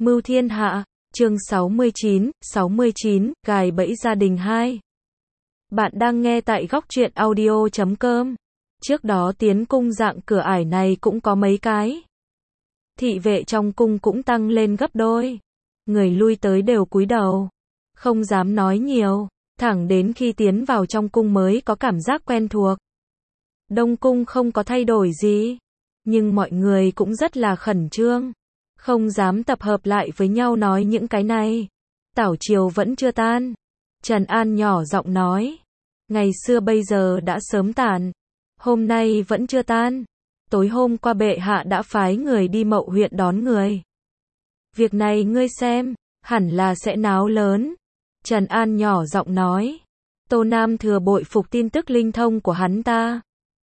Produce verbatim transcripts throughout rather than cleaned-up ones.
Mưu thiên hạ, chương sáu mươi chín, sáu mươi chín, gài bẫy gia đình hai. Bạn đang nghe tại góc truyện audio chấm com. Trước đó tiến cung dạng cửa ải này cũng có mấy cái. Thị vệ trong cung cũng tăng lên gấp đôi. Người lui tới đều cúi đầu. Không dám nói nhiều. Thẳng đến khi tiến vào trong cung mới có cảm giác quen thuộc. Đông cung không có thay đổi gì. Nhưng mọi người cũng rất là khẩn trương. Không dám tập hợp lại với nhau nói những cái này. Tảo triều vẫn chưa tan. Trần An nhỏ giọng nói. Ngày xưa bây giờ đã sớm tàn. Hôm nay vẫn chưa tan. Tối hôm qua bệ hạ đã phái người đi Mậu huyện đón người. Việc này ngươi xem, hẳn là sẽ náo lớn. Trần An nhỏ giọng nói. Tô Nam Thừa bội phục tin tức linh thông của hắn ta.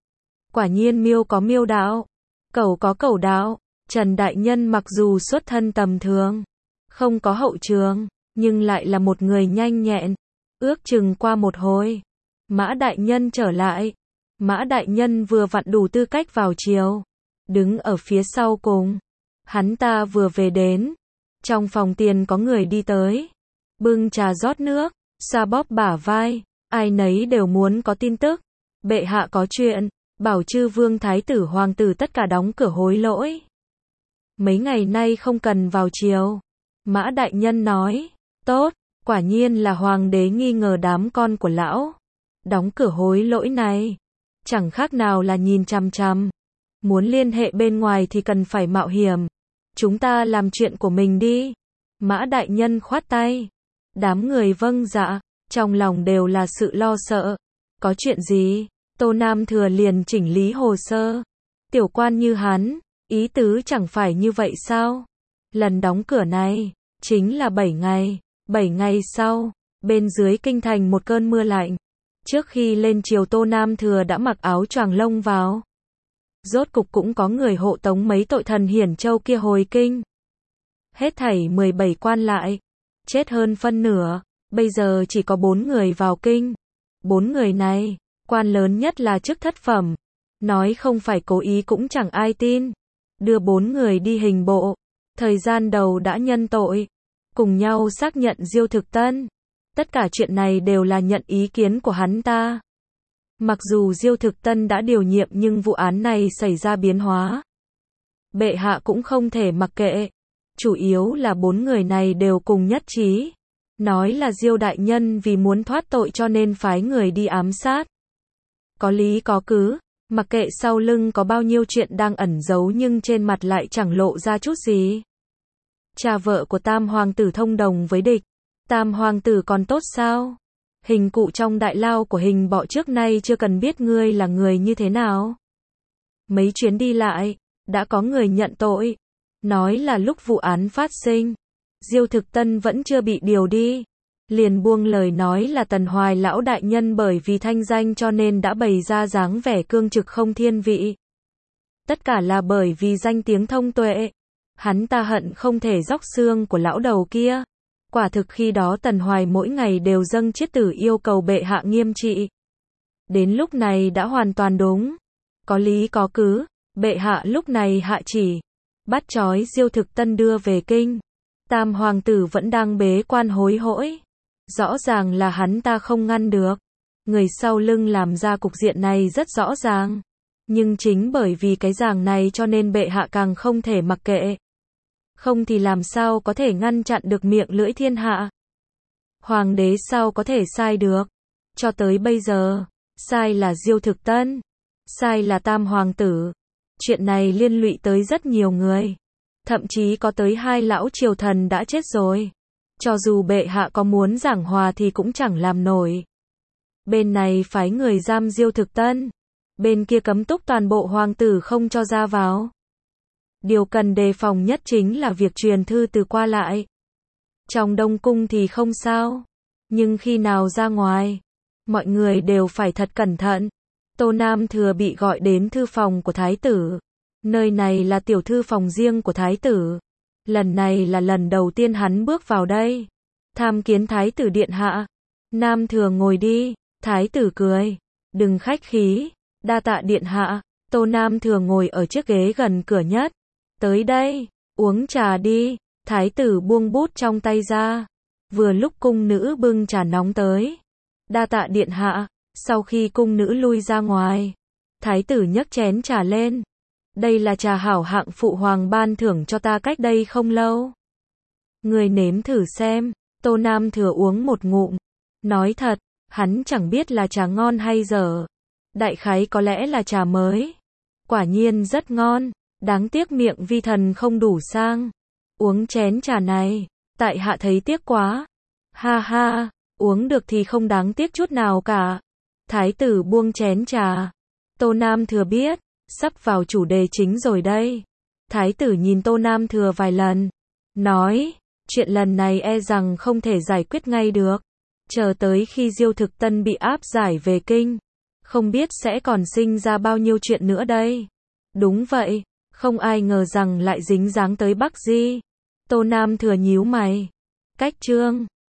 Quả nhiên miêu có miêu đạo. Cẩu có cẩu đạo. Trần Đại Nhân mặc dù xuất thân tầm thường, không có hậu trường, nhưng lại là một người nhanh nhẹn. Ước chừng qua một hồi, Mã Đại Nhân trở lại. Mã Đại Nhân vừa vặn đủ tư cách vào triều, đứng ở phía sau cùng. Hắn ta vừa về đến, trong phòng tiền có người đi tới, bưng trà rót nước, xoa bóp bả vai, ai nấy đều muốn có tin tức. Bệ hạ có chuyện, bảo chư vương thái tử hoàng tử tất cả đóng cửa hối lỗi. Mấy ngày nay không cần vào triều. Mã Đại Nhân nói, tốt, quả nhiên là hoàng đế nghi ngờ đám con của lão. Đóng cửa hối lỗi này, chẳng khác nào là nhìn chằm chằm. Muốn liên hệ bên ngoài thì cần phải mạo hiểm. Chúng ta làm chuyện của mình đi. Mã Đại Nhân khoát tay. Đám người vâng dạ, trong lòng đều là sự lo sợ. Có chuyện gì? Tô Nam Thừa liền chỉnh lý hồ sơ. Tiểu quan như hắn. Ý tứ chẳng phải như vậy sao? Lần đóng cửa này, chính là bảy ngày. bảy ngày sau, bên dưới kinh thành một cơn mưa lạnh. Trước khi lên triều Tô Nam Thừa đã mặc áo choàng lông vào. Rốt cục cũng có người hộ tống mấy tội thần hiển châu kia hồi kinh. Hết thảy mười bảy quan lại. Chết hơn phân nửa. Bây giờ chỉ có bốn người vào kinh. Bốn người này, quan lớn nhất là chức thất phẩm. Nói không phải cố ý cũng chẳng ai tin. Đưa bốn người đi hình bộ. Thời gian đầu đã nhân tội. Cùng nhau xác nhận Diêu Thực Tân. Tất cả chuyện này đều là nhận ý kiến của hắn ta. Mặc dù Diêu Thực Tân đã điều nhiệm nhưng vụ án này xảy ra biến hóa. Bệ hạ cũng không thể mặc kệ. Chủ yếu là bốn người này đều cùng nhất trí. Nói là Diêu Đại Nhân vì muốn thoát tội cho nên phái người đi ám sát. Có lý có cứ. Mặc kệ sau lưng có bao nhiêu chuyện đang ẩn giấu nhưng trên mặt lại chẳng lộ ra chút gì. Cha vợ của Tam Hoàng tử thông đồng với địch. Tam Hoàng tử còn tốt sao? Hình cụ trong đại lao của hình bọ trước nay chưa cần biết ngươi là người như thế nào. Mấy chuyến đi lại, đã có người nhận tội. Nói là lúc vụ án phát sinh, Diêu Thực Tân vẫn chưa bị điều đi. Liền buông lời nói là Tần Hoài lão đại nhân bởi vì thanh danh cho nên đã bày ra dáng vẻ cương trực không thiên vị. Tất cả là bởi vì danh tiếng thông tuệ. Hắn ta hận không thể róc xương của lão đầu kia. Quả thực khi đó Tần Hoài mỗi ngày đều dâng chiết tử yêu cầu bệ hạ nghiêm trị. Đến lúc này đã hoàn toàn đúng. Có lý có cứ. Bệ hạ lúc này hạ chỉ. Bắt trói Diêu Thực Tân đưa về kinh. Tam Hoàng tử vẫn đang bế quan hối hỗi. Rõ ràng là hắn ta không ngăn được. Người sau lưng làm ra cục diện này rất rõ ràng. Nhưng chính bởi vì cái ràng này cho nên bệ hạ càng không thể mặc kệ. Không thì làm sao có thể ngăn chặn được miệng lưỡi thiên hạ. Hoàng đế sao có thể sai được. Cho tới bây giờ, sai là Diêu Thực Tân. Sai là Tam Hoàng tử. Chuyện này liên lụy tới rất nhiều người. Thậm chí có tới hai lão triều thần đã chết rồi. Cho dù bệ hạ có muốn giảng hòa thì cũng chẳng làm nổi. Bên này phái người giam Diêu Thực Tân. Bên kia cấm túc toàn bộ hoàng tử không cho ra vào. Điều cần đề phòng nhất chính là việc truyền thư từ qua lại. Trong Đông Cung thì không sao. Nhưng khi nào ra ngoài, mọi người đều phải thật cẩn thận. Tô Nam Thừa bị gọi đến thư phòng của Thái tử. Nơi này là tiểu thư phòng riêng của Thái tử. Lần này là lần đầu tiên hắn bước vào đây. Tham kiến Thái tử điện hạ. Nam Thừa ngồi đi. Thái tử cười. Đừng khách khí. Đa tạ điện hạ. Tô Nam Thừa ngồi ở chiếc ghế gần cửa nhất. Tới đây, uống trà đi. Thái tử buông bút trong tay ra. Vừa lúc cung nữ bưng trà nóng tới. Đa tạ điện hạ. Sau khi cung nữ lui ra ngoài, thái tử nhấc chén trà lên. Đây là trà hảo hạng phụ hoàng ban thưởng cho ta cách đây không lâu. Người nếm thử xem. Tô Nam Thừa uống một ngụm. Nói thật, hắn chẳng biết là trà ngon hay dở. Đại khái có lẽ là trà mới. Quả nhiên rất ngon. Đáng tiếc miệng vi thần không đủ sang. Uống chén trà này, tại hạ thấy tiếc quá. Ha ha, uống được thì không đáng tiếc chút nào cả. Thái tử buông chén trà. Tô Nam Thừa biết, sắp vào chủ đề chính rồi đây. Thái tử nhìn Tô Nam Thừa vài lần. Nói, chuyện lần này e rằng không thể giải quyết ngay được. Chờ tới khi Diêu Thực Tân bị áp giải về kinh. Không biết sẽ còn sinh ra bao nhiêu chuyện nữa đây. Đúng vậy, không ai ngờ rằng lại dính dáng tới Bắc Di. Tô Nam Thừa nhíu mày. Cách chương